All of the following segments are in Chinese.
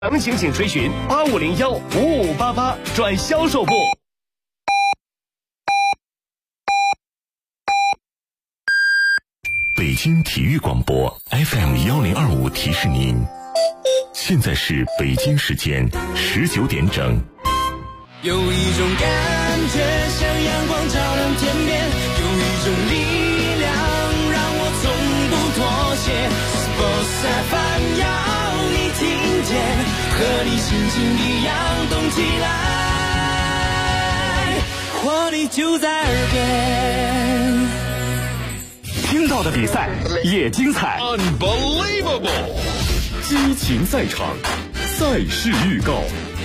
详情请垂询8501-5588转销售部。 北京体育广播 FM1025提示您，现在是北京时间19点整。 有一种感觉像阳光照亮天边，有一种力量让我从不妥协。Sports FM 要你听见，和你心情一样动起来，活力就在耳边。 听到的比赛也精彩 Unbelievable 激情赛场，赛事预告。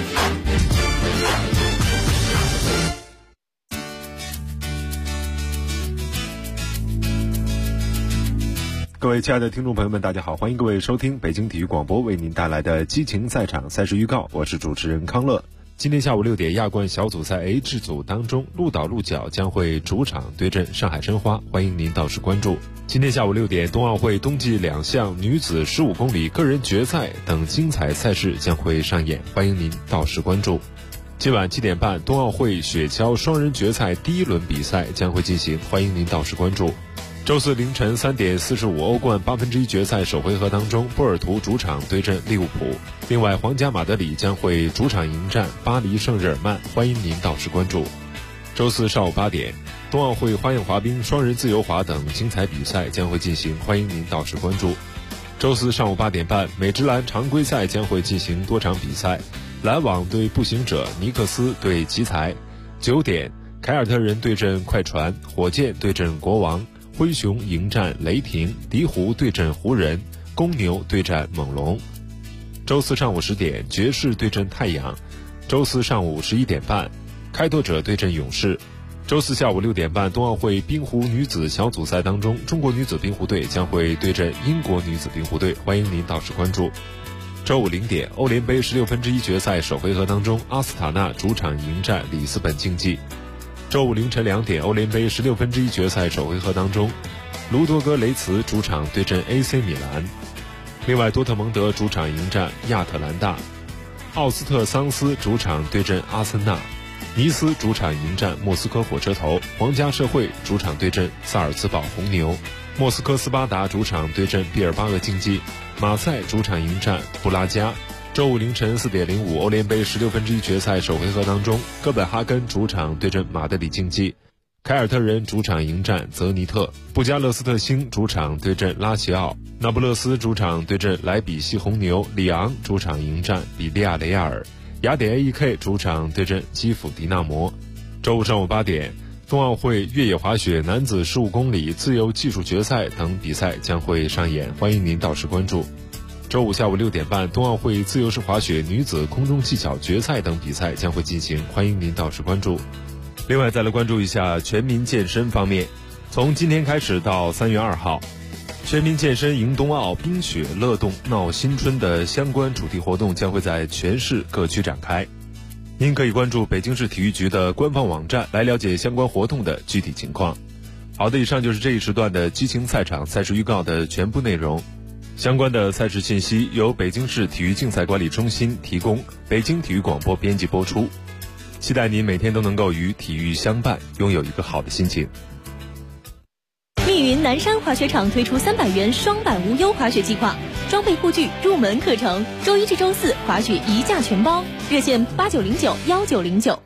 各位亲爱的听众朋友们，大家好，欢迎各位收听北京体育广播为您带来的激情赛场赛事预告，我是主持人康乐。今天下午6点，亚冠小组赛 H 组当中，鹿岛鹿角将会主场对阵上海申花，欢迎您到时关注。今天下午6点，冬奥会冬季2项女子15公里个人决赛等精彩赛事将会上演，欢迎您到时关注。今晚7点半，冬奥会雪橇双人决赛第1轮比赛将会进行，欢迎您到时关注。周四凌晨3点45，欧冠1/8决赛首回合当中，波尔图主场对阵利物浦。另外，皇家马德里将会主场迎战巴黎圣日耳曼，欢迎您到时关注。周四上午8点，冬奥会花样滑冰、双人自由滑等精彩比赛将会进行，欢迎您到时关注。周四上午8点半，美职篮常规赛将会进行多场比赛，篮网对步行者，尼克斯对奇才。9点，凯尔特人对阵快船，火箭对阵国王，灰熊迎战雷霆，鹈鹕对阵湖人，公牛对战猛龙。周四上午10点，爵士对阵太阳。周四上午11点半，开拓者对阵勇士。周四下午6点半，冬奥会冰壶女子小组赛当中，中国女子冰壶队将会对阵英国女子冰壶队，欢迎您到时关注。周五0点，欧联杯16分之一决赛首回合当中，阿斯塔纳主场迎战里斯本竞技。周五凌晨2点，欧联杯16分之一决赛首回合当中，卢多戈雷茨主场对阵 AC 米兰。另外，多特蒙德主场迎战亚特兰大，奥斯特桑斯主场对阵阿森纳，尼斯主场迎战莫斯科火车头，皇家社会主场对阵萨尔茨堡红牛，莫斯科斯巴达主场对阵毕尔巴鄂竞技，马赛主场迎战布拉加。周五凌晨4点05，欧联杯16分之一决赛首回合当中，哥本哈根主场对阵马德里竞技，凯尔特人主场迎战泽尼特，布加勒斯特星主场对阵拉齐奥，那不勒斯主场对阵莱比锡红牛，里昂主场迎战比利亚雷亚尔，雅典 AEK 主场对阵基辅迪纳摩。周五上午8点，冬奥会越野滑雪男子15公里自由技术决赛等比赛将会上演，欢迎您到时关注。周五下午6点半，冬奥会自由式滑雪女子空中技巧决赛等比赛将会进行，欢迎您到时关注。另外再来关注一下全民健身方面，从今天开始到3月2号，全民健身迎冬奥，冰雪乐动闹新春的相关主题活动将会在全市各区展开。您可以关注北京市体育局的官方网站来了解相关活动的具体情况。好的，以上就是这一时段的激情赛场赛事预告的全部内容。相关的赛事信息由北京市体育竞赛管理中心提供，北京体育广播编辑播出。期待您每天都能够与体育相伴，拥有一个好的心情。 密云南山滑雪场推出300元双板无忧滑雪计划，装备护具、入门课程，周一至周四滑雪一价全包，热线89091909。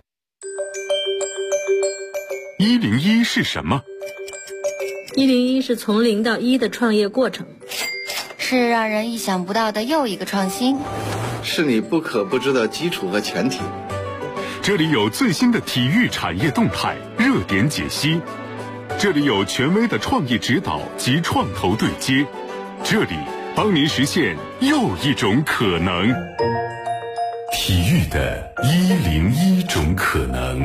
101是什么 ？101是从0到1的创业过程， 是让人意想不到的又一个创新， 是你不可不知的基础和前提。 这里有最新的体育产业动态、热点解析，这里有权威的创意指导及创投对接，这里帮您实现又一种可能。 体育的101种可能。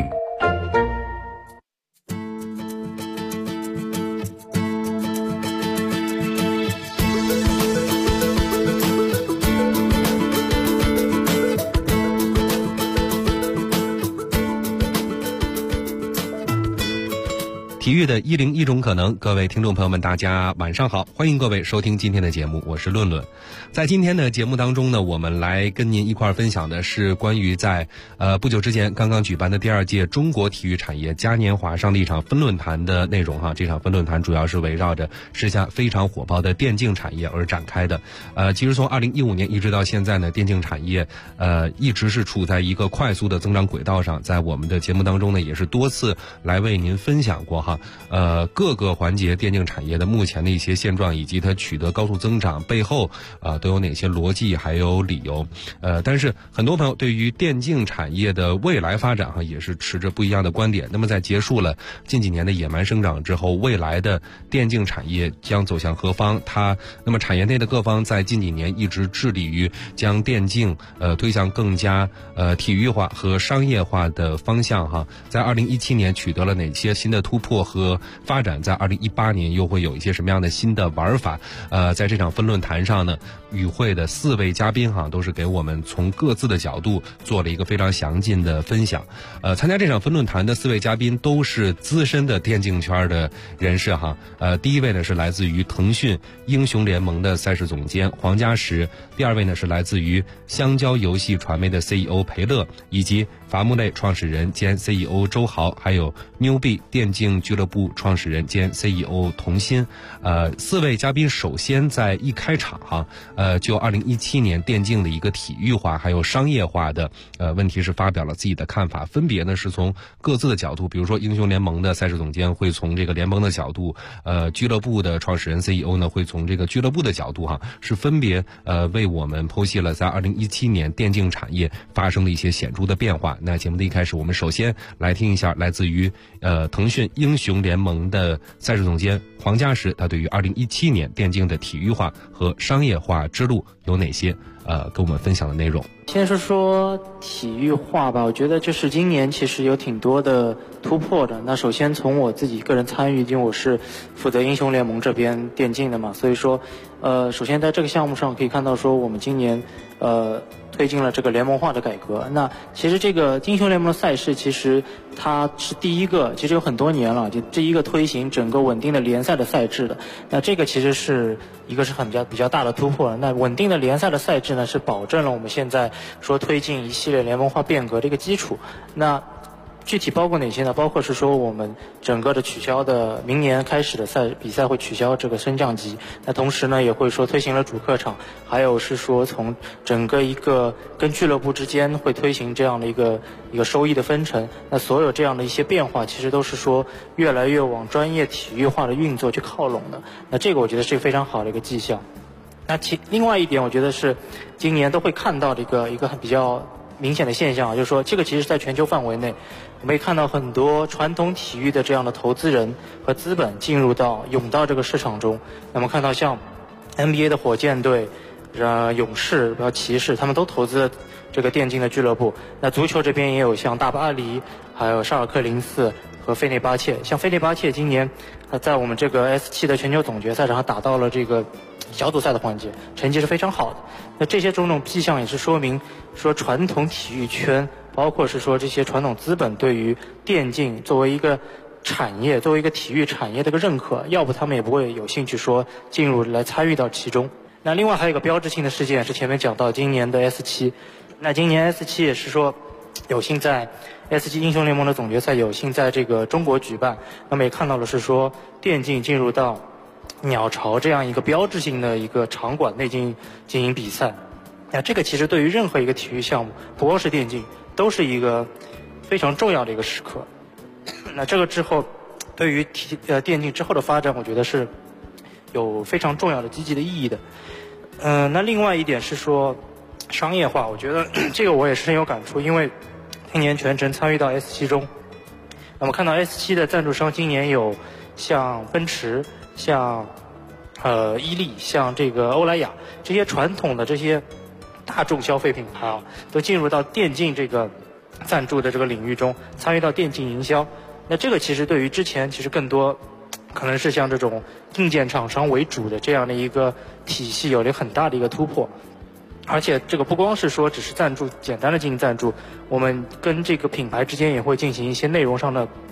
体育的101种可能，各位听众朋友们，大家晚上好，欢迎各位收听今天的节目，我是论论。在今天的节目当中呢，我们来跟您一块分享的是关于在不久之前刚刚举办的第2届中国体育产业嘉年华上的一场分论坛的内容哈。这场分论坛主要是围绕着时下非常火爆的电竞产业而展开的。其实从2015年一直到现在呢，电竞产业一直是处在一个快速的增长轨道上，在我们的节目当中呢，也是多次来为您分享过哈。各个环节电竞产业的目前的一些现状，以及它取得高速增长背后都有哪些逻辑还有理由。但是很多朋友对于电竞产业的未来发展也是持着不一样的观点。那么在结束了近几年的野蛮生长之后，未来的电竞产业将走向何方？那么产业内的各方在近几年一直致力于将电竞推向更加体育化和商业化的方向哈。在2017年取得了哪些新的突破和发展，在2018年又会有一些什么样的新的玩法？在这场分论坛上呢，与会的4位嘉宾都是给我们从各自的角度做了一个非常详尽的分享。参加这场分论坛的4位嘉宾都是资深的电竞圈的人士哈。第一位呢是来自于腾讯英雄联盟的赛事总监黄家实，第2位呢是来自于香蕉游戏传媒的 CEO 裴乐，以及伐木类创始人兼 CEO 周豪，还有牛币电竞俱乐部创始人兼 CEO 童鑫。4位嘉宾首先在一开场就2017年电竞的一个体育化还有商业化的问题是发表了自己的看法，分别呢是从各自的角度，比如说英雄联盟的赛事总监会从这个联盟的角度，俱乐部的创始人 CEO 呢会从这个俱乐部的角度是分别为我们剖析了在2017年电竞产业发生的一些显著的变化。那节目的一开始，我们首先来听一下来自于腾讯英雄联盟的赛事总监黄家实，他对于2017年电竞的体育化和商业化之路有哪些跟我们分享的内容。 先说体育化吧，我觉得就是今年其实有挺多的突破的。那首先从我自己个人参与，因为我是负责英雄联盟这边电竞的嘛，所以说首先在这个项目上可以看到说我们今年推进了这个联盟化的改革。那其实这个英雄联盟的赛事其实它是第一个，其实有很多年了，就第一个推行整个稳定的联赛的赛制的。那这个其实是一个是比较大的突破。那稳定的联赛的赛制呢，是保证了我们现在说推进一系列联盟化变革的一个基础。那具体包括哪些呢？包括是说我们整个的取消的明年开始的比赛会取消这个升降级，那同时呢也会说推行了主客场，还有是说从整个一个跟俱乐部之间会推行这样的一个收益的分成。那所有这样的一些变化其实都是说越来越往专业体育化的运作去靠拢的。那这个我觉得是一个非常好的一个迹象。那另外一点我觉得是今年都会看到的一个比较明显的现象就是说这个其实在全球范围内我们也看到很多传统体育的这样的投资人和资本涌到这个市场中。那么看到像 NBA 的火箭队、勇士、骑士，他们都投资了这个电竞的俱乐部。那足球这边也有像大巴黎、还有沙尔克04和费内巴切。像费内巴切今年在我们这个 S7 的全球总决赛上打到了这个小组赛的环节，成绩是非常好的。那这些种种迹象也是说明说传统体育圈，包括是说这些传统资本对于电竞作为一个产业，作为一个体育产业的一个认可，要不他们也不会有兴趣说进入来参与到其中。那另外还有一个标志性的事件是前面讲到今年的 S7。那今年 S7 也是说有幸在 S7 英雄联盟的总决赛有幸在这个中国举办。那么也看到了是说电竞进入到鸟巢这样一个标志性的一个场馆内进行比赛。那这个其实对于任何一个体育项目，不光是电竞，都是一个非常重要的一个时刻。那这个之后对于电竞之后的发展，我觉得是有非常重要的积极的意义的。那另外一点是说商业化，我觉得这个我也是深有感触，因为今年全程参与到 S7 中。那么看到 S7 的赞助商今年有像奔驰、像伊利、像这个欧莱雅，这些传统的这些大众消费品牌都进入到电竞这个赞助的这个领域中，参与到电竞营销。那这个其实对于之前其实更多可能是像这种硬件厂商为主的这样的一个体系有了很大的一个突破。而且这个不光是说只是赞助，简单的进行赞助，我们跟这个品牌之间也会进行一些内容上的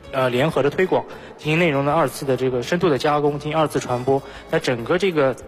联合的推广，进行内容的2次的这个深度的加工，进行2次传播。那整个这个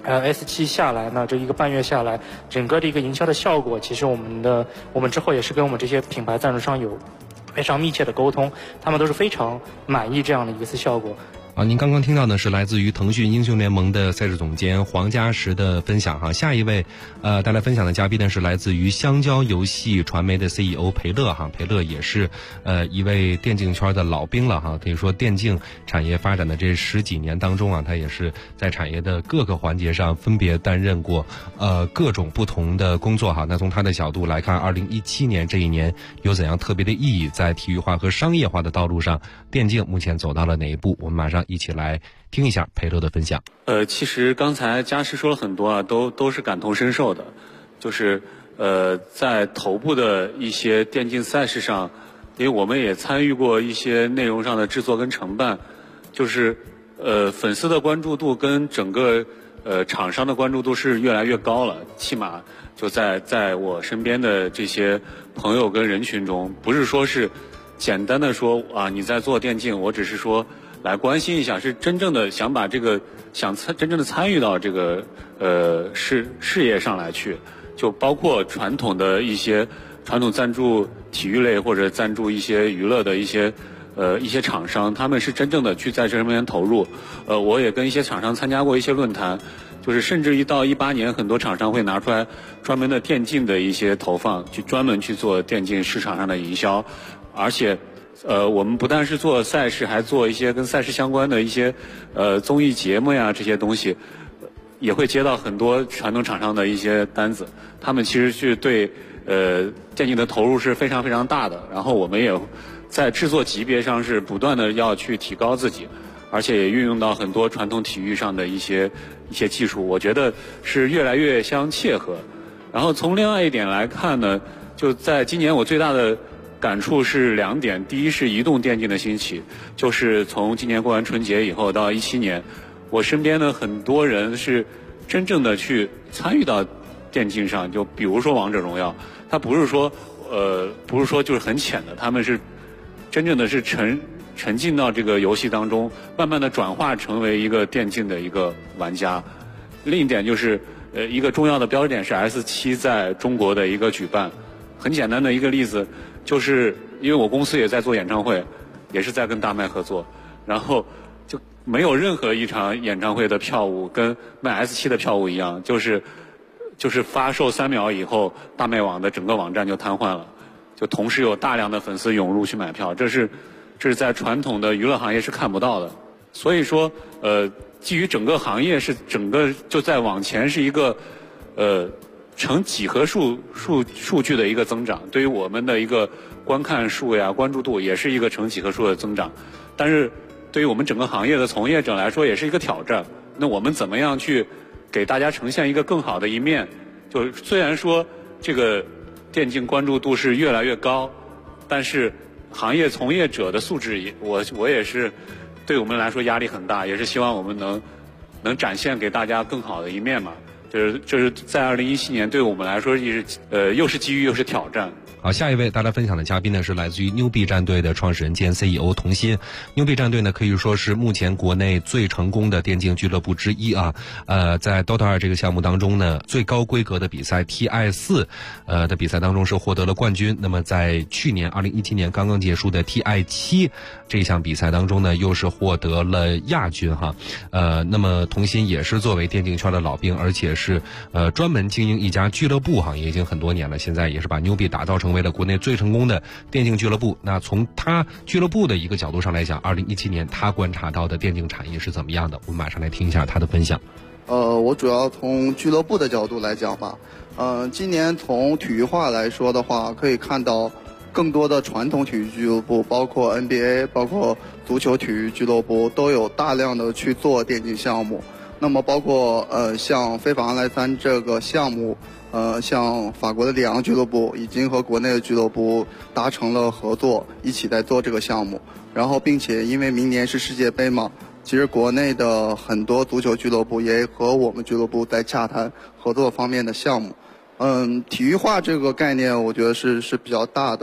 S7下来呢，这1个半月下来，整个的一个营销的效果，其实我们之后也是跟我们这些品牌赞助商有非常密切的沟通，他们都是非常满意这样的一次效果。 您刚刚听到的是来自于腾讯英雄联盟的赛事总监黄嘉实的分享哈。下一位带来分享的嘉宾呢是来自于香蕉游戏传媒的 CEO 裴乐哈。裴乐也是一位电竞圈的老兵了哈，可以说电竞产业发展的这10几年当中啊，他也是在产业的各个环节上分别担任过各种不同的工作哈。那从他的角度来看，2017年这一年有怎样特别的意义？在体育化和商业化的道路上，电竞目前走到了哪一步？我们马上一起来听一下裴乐的分享。 其实刚才嘉实说了很多啊，都是感同身受的。就是在头部的一些电竞赛事上，因为我们也参与过一些内容上的制作跟承办，就是粉丝的关注度跟整个厂商的关注度是越来越高了。起码就在我身边的这些朋友跟人群中，不是说是简单的说啊你在做电竞，我只是说来关心一下，是真正的想把这个真正的参与到这个事业上来去，就包括传统的一些传统赞助体育类或者赞助一些娱乐的一些厂商，他们是真正的去在这上面投入。我也跟一些厂商参加过一些论坛，就是甚至到18年，很多厂商会拿出来专门的电竞的一些投放，去专门去做电竞市场上的营销，而且。我们不但是做赛事，还做一些跟赛事相关的一些综艺节目呀，这些东西也会接到很多传统厂商的一些单子。他们其实是对电竞的投入是非常非常大的。然后我们也在制作级别上是不断的要去提高自己，而且也运用到很多传统体育上的一些技术，我觉得是越来越相切合。然后从另外一点来看呢，就在今年我最大的感触是2点，第一是移动电竞的兴起，就是从今年过完春节以后到17年，我身边的很多人是真正的去参与到电竞上，就比如说王者荣耀，它不是说就是很浅的，他们是真正的是沉浸到这个游戏当中，慢慢的转化成为一个电竞的一个玩家。另一点就是一个重要的标志点是 S7 在中国的一个举办。很简单的一个例子，就是因为我公司也在做演唱会，也是在跟大麦合作，然后就没有任何一场演唱会的票务跟卖 S7 的票务一样，就是发售3秒以后，大麦网的整个网站就瘫痪了，就同时有大量的粉丝涌入去买票，这是在传统的娱乐行业是看不到的。所以说基于整个行业是整个就在往前是一个呈几何数据的一个增长，对于我们的一个观看数呀、关注度也是一个呈几何数的增长。但是对于我们整个行业的从业者来说，也是一个挑战。那我们怎么样去给大家呈现一个更好的一面？就虽然说这个电竞关注度是越来越高，但是行业从业者的素质我也是对我们来说压力很大，也是希望我们能展现给大家更好的一面嘛。就是在2017年对我们来说也是又是机遇又是挑战。 好，下一位大家分享的嘉宾呢是来自于牛币战队的创始人兼 CEO 童鑫。牛币战队呢可以说是目前国内最成功的电竞俱乐部之一啊。在 Dota 2这个项目当中呢，最高规格的比赛 TI4 的比赛当中是获得了冠军。那么在去年2017年刚刚结束的 TI7 这项比赛当中呢，又是获得了亚军哈。那么童鑫也是作为电竞圈的老兵，而且是专门经营一家俱乐部哈，也已经很多年了，现在也是把牛币打造成为了国内最成功的电竞俱乐部。那从他俱乐部的一个角度上来讲，2017年他观察到的电竞产业是怎么样的？我们马上来听一下他的分享。 我主要从俱乐部的角度来讲吧。今年从体育化来说的话，可以看到更多的传统体育俱乐部，包括 NBA， 包括足球体育俱乐部，都有大量的去做电竞项目。那么包括像非法2-3这个项目，像法国的里昂俱乐部已经和国内的俱乐部达成了合作，一起在做这个项目。然后并且因为明年是世界杯嘛，其实国内的很多足球俱乐部也和我们俱乐部在洽谈合作方面的项目。体育化这个概念我觉得是比较大的。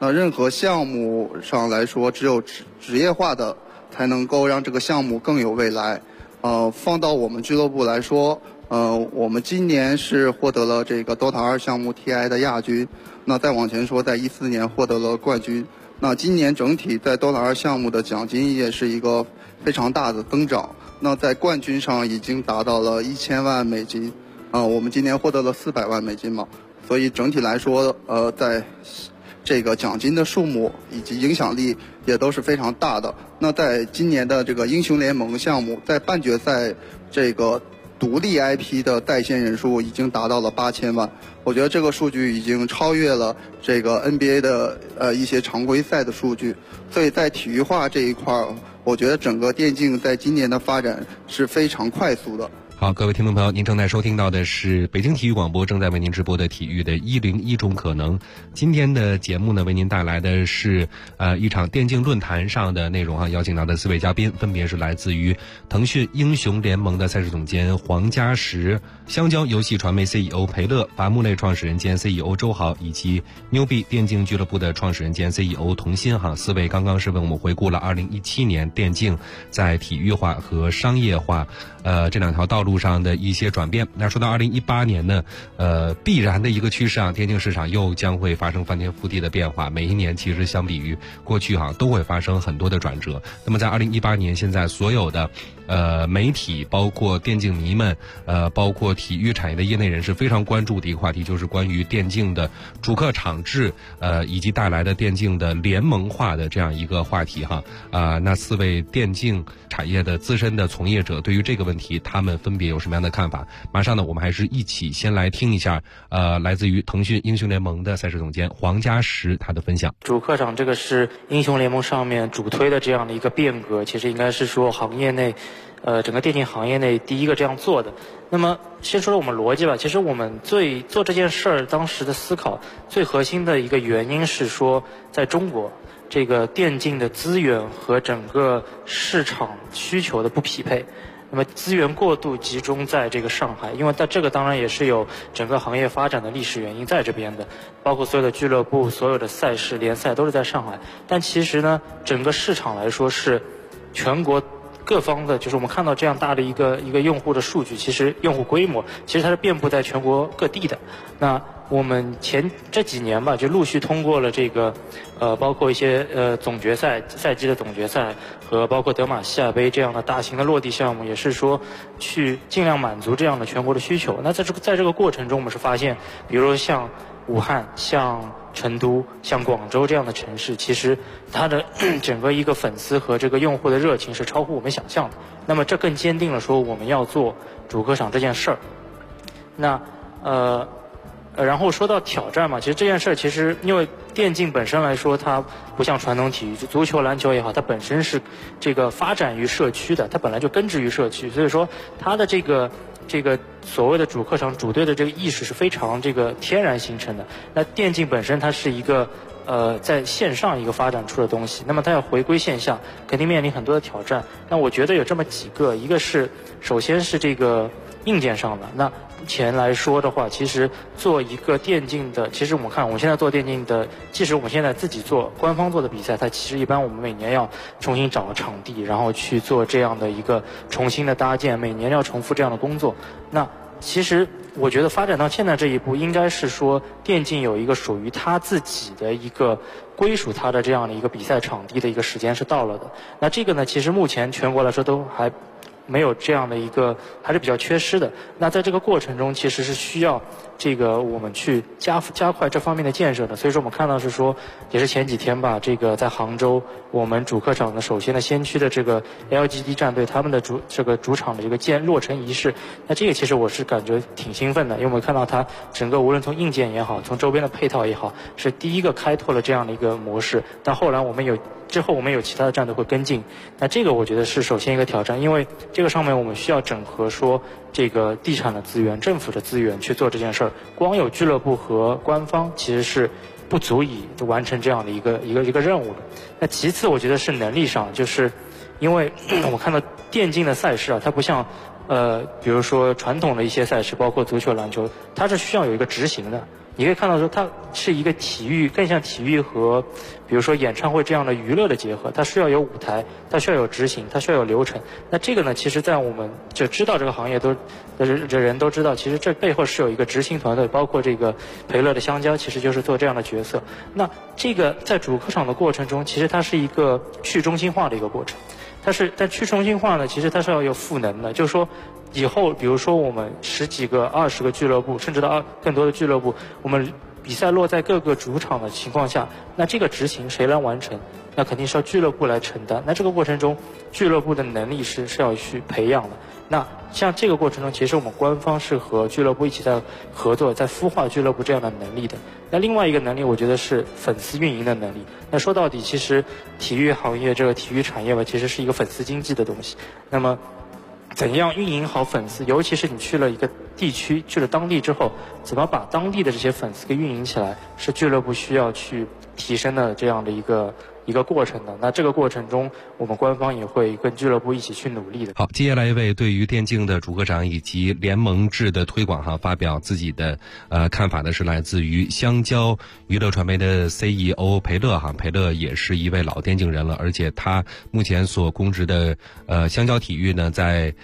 那任何项目上来说，只有职业化的才能够让这个项目更有未来。放到我们俱乐部来说，我们今年是获得了这个 DOTA 2项目 TI 的亚军。那再往前说，在14年获得了冠军。那今年整体在 DOTA 2项目的奖金也是一个非常大的增长。那在冠军上已经达到了1000万美金。我们今年获得了400万美金嘛。所以整体来说，在这个奖金的数目以及影响力也都是非常大的。那在今年的这个英雄联盟项目，在半决赛这个独立 IP 的在线人数已经达到了8000万，我觉得这个数据已经超越了这个 NBA 的一些常规赛的数据。所以在体育化这一块，我觉得整个电竞在今年的发展是非常快速的。 好，各位听众朋友，您正在收听到的是北京体育广播正在为您直播的体育的101种可能。今天的节目呢，为您带来的是一场电竞论坛上的内容啊，邀请到的4位嘉宾分别是来自于腾讯英雄联盟的赛事总监黄嘉实、香蕉游戏传媒 CEO 裴乐、伐木类创始人兼 CEO 周豪，以及牛币电竞俱乐部的创始人兼 CEO 童鑫哈，4位刚刚是为我们回顾了2017年电竞在体育化和商业化这两条道路上的一些转变。那说到2018年呢，必然的一个趋势啊，电竞市场又将会发生翻天覆地的变化。每一年其实相比于过去都会发生很多的转折。那么在2018年，现在所有的媒体，包括电竞迷们，包括体育产业的业内人士非常关注的一个话题，就是关于电竞的主客场制，以及带来的电竞的联盟化的这样一个话题哈。那4位电竞产业的资深的从业者对于这个问题，他们分别有什么样的看法？马上呢，我们还是一起先来听一下，来自于腾讯英雄联盟的赛事总监黄嘉实他的分享。 主客场这个是英雄联盟上面主推的这样的一个变革，其实应该是说行业内，整个电竞行业内第一个这样做的。那么先说说我们逻辑吧，其实我们做这件事儿当时的思考，最核心的一个原因是说，在中国这个电竞的资源和整个市场需求的不匹配。那么资源过度集中在这个上海，因为这个当然也是有整个行业发展的历史原因在这边的，包括所有的俱乐部、所有的赛事、联赛都是在上海。但其实呢，整个市场来说是全国各方的，就是我们看到这样大的一个用户的数据，其实用户规模其实它是遍布在全国各地的。那我们这几年吧，就陆续通过了这个包括一些总决赛赛季的总决赛和包括德玛西亚杯这样的大型的落地项目，也是说去尽量满足这样的全国的需求。那在这个过程中，我们是发现，比如像武汉、像成都、像广州这样的城市，其实它的整个一个粉丝和这个用户的热情是超乎我们想象的。那么这更坚定了说我们要做主客场这件事儿。那然后说到挑战嘛，其实这件事儿其实因为电竞本身来说，它不像传统体育，足球、篮球也好，它本身是这个发展于社区的，它本来就根植于社区，所以说它的这个所谓的主客场主队的这个意识是非常这个天然形成的。那电竞本身它是一个在线上一个发展出的东西，那么它要回归线下，肯定面临很多的挑战。那我觉得有这么几个，一个是首先是这个硬件上的。那目前来说的话，其实做一个电竞的，其实我们现在做电竞的，即使我们现在自己做官方做的比赛，它其实一般我们每年要重新找场地，然后去做这样的一个重新的搭建，每年要重复这样的工作。那其实我觉得发展到现在这一步，应该是说电竞有一个属于它自己的一个归属它的这样的一个比赛场地的一个时间是到了的。那这个呢，其实目前全国来说都还没有这样的一个，还是比较缺失的。那在这个过程中，其实是需要这个我们去加快这方面的建设的。所以说我们看到是说，也是前几天吧，这个在杭州我们主客场的首先的先驱的这个 LGD 战队他们的主场的一个落成仪式。那这个其实我是感觉挺兴奋的，因为我们看到它整个无论从硬件也好，从周边的配套也好，是第一个开拓了这样的一个模式。但后来之后我们有其他的战队会跟进，那这个我觉得是首先一个挑战，因为这个上面我们需要整合说这个地产的资源、政府的资源去做这件事儿，光有俱乐部和官方其实是不足以完成这样的一个任务的。那其次我觉得是能力上，就是因为我看到电竞的赛事啊，它不像比如说传统的一些赛事，包括足球、篮球，它是需要有一个执行的。 你可以看到说它是一个体育，更像体育和比如说演唱会这样的娱乐的结合，它需要有舞台，它需要有执行，它需要有流程。那这个呢，其实在我们就知道这个行业的人都知道，其实这背后是有一个执行团队，包括这个培乐的香蕉其实就是做这样的角色。那这个在主客场的过程中，其实它是一个去中心化的一个过程。但去中心化呢，其实它是要有赋能的，就是说以后比如说我们10几个、20个俱乐部，甚至到更多的俱乐部，我们比赛落在各个主场的情况下，那这个执行谁来完成？那肯定是要俱乐部来承担。那这个过程中，俱乐部的能力是要去培养的。那像这个过程中，其实我们官方是和俱乐部一起在合作，在孵化俱乐部这样的能力的。那另外一个能力，我觉得是粉丝运营的能力。那说到底，其实体育行业这个体育产业吧，其实是一个粉丝经济的东西。那么怎样运营好粉丝，尤其是你去了一个地区，去了当地之后，怎么把当地的这些粉丝给运营起来，是俱乐部需要去提升的这样的一个过程的。那这个过程中，我们官方也会跟俱乐部一起去努力的。 好，接下来一位对于电竞的主科长以及联盟制的推广发表自己的看法的是来自于香蕉娱乐传媒的 CEO 裴乐裴乐也是一位老电竞人了，而且他目前所供职的香蕉体育呢，在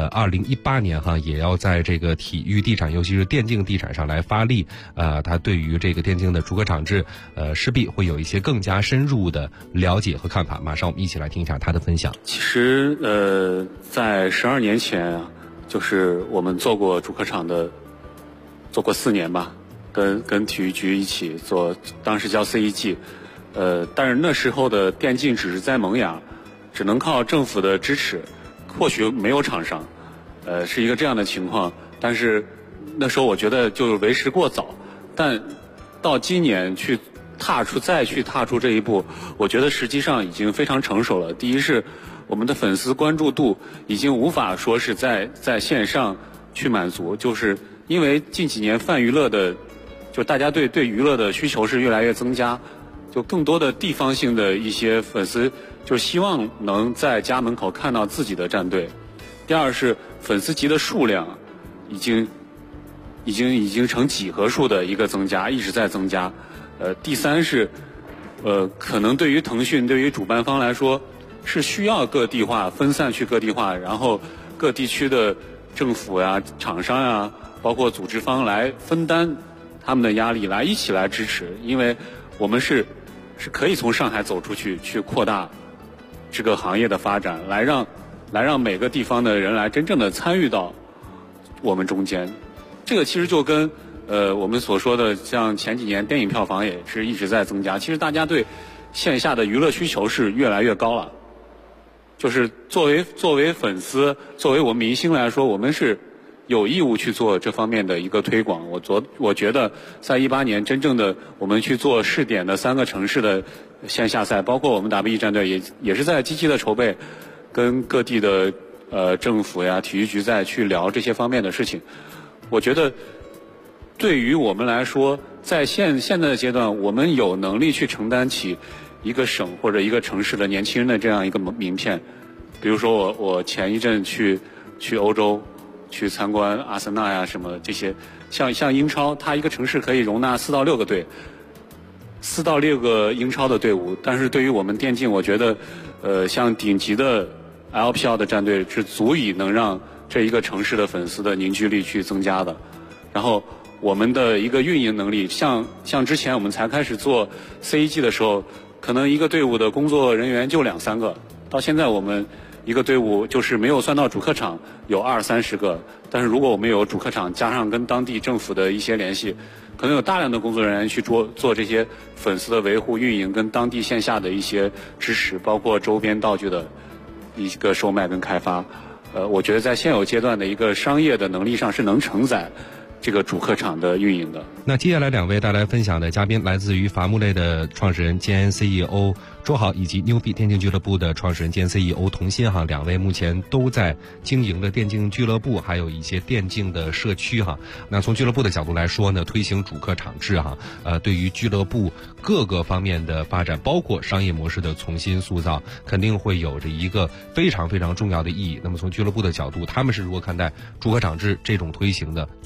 2018年也要在这个体育地产，尤其是电竞地产上来发力。他对于这个电竞的主科场制势必会有一些更加深入的了解和看法。马上我们一起来听一下他的分享。 其实在12年前就是我们做过主科场的，做过4年吧，跟体育局一起做，当时叫 CEG。但是那时候的电竞只是在萌芽，只能靠政府的支持，或许没有厂商，是一个这样的情况。但是那时候我觉得就为时过早，但到今年再去踏出这一步，我觉得实际上已经非常成熟了。第一是我们的粉丝关注度已经无法说是在线上去满足，就是因为近几年泛娱乐的，就大家对娱乐的需求是越来越增加，就更多的地方性的一些粉丝就希望能在家门口看到自己的战队。第二是粉丝级的数量已经成几何数的一个增加，一直在增加。第三是可能对于腾讯，对于主办方来说是需要各地化，分散去各地化，然后各地区的政府呀、厂商呀，包括组织方来分担他们的压力，来一起来支持。因为我们是可以从上海走出去，去扩大这个行业的发展，来让每个地方的人来真正的参与到我们中间。这个其实就跟我们所说的，像前几年电影票房也是一直在增加。其实大家对线下的娱乐需求是越来越高了。就是作为粉丝，作为我们明星来说，我们是有义务去做这方面的一个推广。我觉得在18年真正的我们去做试点的3个城市的线下赛，包括我们 WE 战队也是在积极的筹备，跟各地的政府呀、体育局在去聊这些方面的事情。我觉得对于我们来说，在现在的阶段，我们有能力去承担起一个省或者一个城市的年轻人的这样一个名片。比如说我前一阵去欧洲去参观阿森纳呀什么这些，像英超，它一个城市可以容纳4到6个队，4到6个英超的队伍。但是对于我们电竞，我觉得像顶级的 LPL 的战队是足以能让这一个城市的粉丝的凝聚力去增加的。然后我们的一个运营能力，像之前我们才开始做 CEG 的时候，可能一个队伍的工作人员就2、3个，到现在我们一个队伍就是没有算到主客场有20、30个，但是如果我们有主客场加上跟当地政府的一些联系，可能有大量的工作人员去做这些粉丝的维护、运营跟当地线下的一些支持，包括周边道具的一个售卖跟开发。我觉得在现有阶段的一个商业的能力上是能承载这个主客场的运营的。 那接下来2位带来分享的嘉宾来自于伐木类的创始人兼 CEO 周豪，以及牛逼电竞俱乐部的创始人兼 CEO 童鑫2位目前都在经营的电竞俱乐部，还有一些电竞的社区那从俱乐部的角度来说呢，推行主客场制对于俱乐部各个方面的发展，包括商业模式的重新塑造，肯定会有着一个非常非常重要的意义。那么从俱乐部的角度，他们是如何看待主客场制这种推行的？从中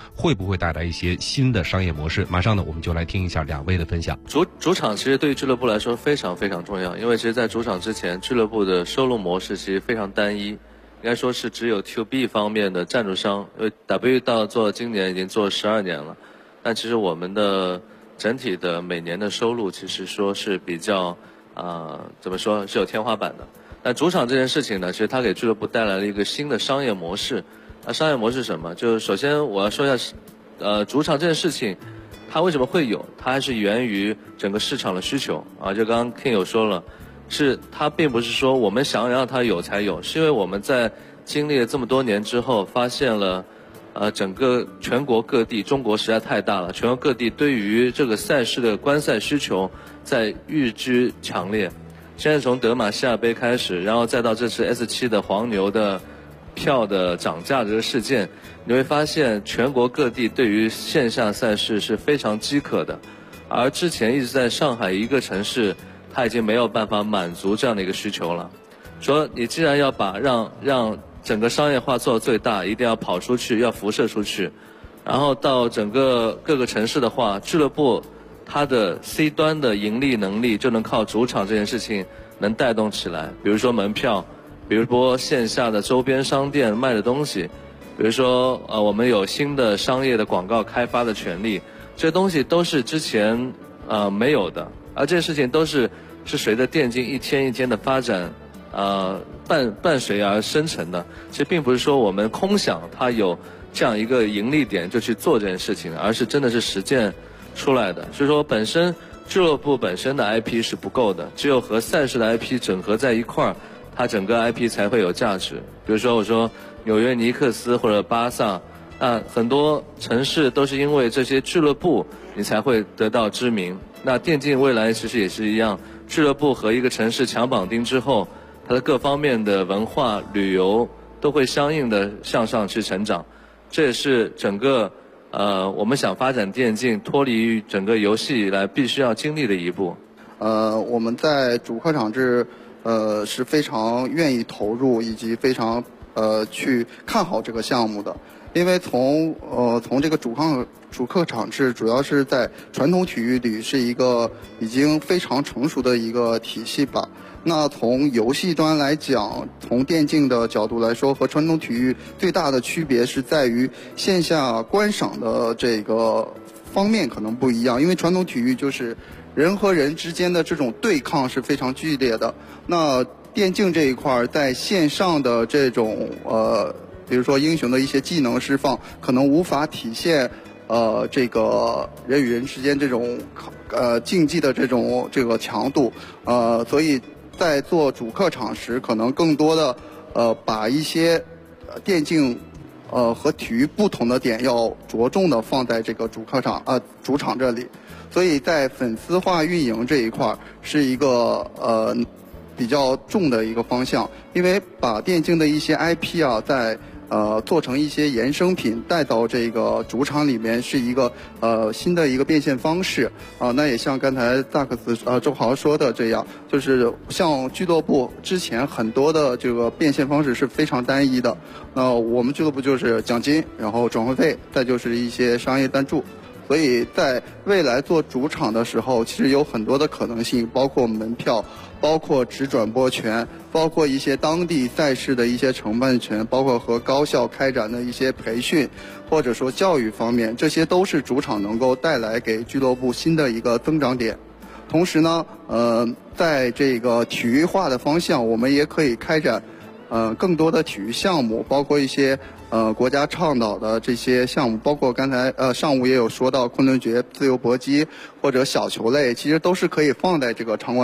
会不会带来一些新的商业模式？马上呢，我们就来听一下两位的分享。 主场其实对于俱乐部来说非常非常重要，因为其实在主场之前，俱乐部的收入模式其实非常单一，应该说是只有 To B 方面的赞助商，因为 W 到做今年已经做12年了，但其实我们的整体的每年的收入其实说是比较怎么说是有天花板的。但主场这件事情呢，其实它给俱乐部带来了一个新的商业模式。商业模式是什么？就是首先我要说一下，主场这件事情，它为什么会有？它还是源于整个市场的需求啊。就刚刚 King 有说了，是它并不是说我们想让它有才有，是因为我们在经历了这么多年之后，发现了，整个全国各地，中国实在太大了，全国各地对于这个赛事的观赛需求在日趋强烈。现在从德玛西亚杯开始，然后再到这次 S7 的黄牛的票的涨价这个事件，你会发现全国各地对于线下赛事是非常饥渴的，而之前一直在上海一个城市，它已经没有办法满足这样的一个需求了。说你既然要把让整个商业化做到最大，一定要跑出去，要辐射出去，然后到整个各个城市的话，俱乐部它的 C 端的盈利能力就能靠主场这件事情能带动起来。比如说门票，比如说线下的周边商店卖的东西，比如说我们有新的商业的广告开发的权利，这些东西都是之前没有的，而这些事情都是随着电竞一天一天的发展伴随而生成的。其实并不是说我们空想它有这样一个盈利点就去做这件事情，而是真的是实践出来的。所以说本身俱乐部本身的 IP 是不够的，只有和赛事的 IP 整合在一块儿，它整个 IP 才会有价值。比如说我说纽约尼克斯或者巴萨，很多城市都是因为这些俱乐部你才会得到知名。那电竞未来其实也是一样，俱乐部和一个城市强绑定之后，它的各方面的文化旅游都会相应的向上去成长。这也是整个我们想发展电竞脱离于整个游戏以来必须要经历的一步。 我们在主客场制是非常愿意投入以及非常去看好这个项目的，因为从这个主客场制主要是在传统体育里是一个已经非常成熟的一个体系吧。那从游戏端来讲，从电竞的角度来说，和传统体育最大的区别是在于线下观赏的这个方面可能不一样，因为传统体育就是人和人之间的这种对抗是非常剧烈的。那电竞这一块在线上的这种比如说英雄的一些技能释放，可能无法体现这个人与人之间这种竞技的这个强度，所以在做主客场时，可能更多的把一些电竞和体育不同的点要着重的放在这个主场这里，所以在粉丝化运营这一块是一个比较重的一个方向，因为把电竞的一些 IP 在做成一些衍生品带到这个主场里面，是一个新的一个变现方式那也像刚才萨克斯周豪说的这样，就是像俱乐部之前很多的这个变现方式是非常单一的，那我们俱乐部就是奖金，然后转会费，再就是一些商业赞助。所以在未来做主场的时候，其实有很多的可能性，包括门票，包括只转播权，包括一些当地赛事的一些承办权，包括和高校开展的一些培训，或者说教育方面，这些都是主场能够带来给俱乐部新的一个增长点。同时呢，在这个体育化的方向，我们也可以开展更多的体育项目，包括一些国家倡导的这些项目，包括刚才上午也有说到昆仑决、自由搏击或者小球类，其实都是可以放在这个场馆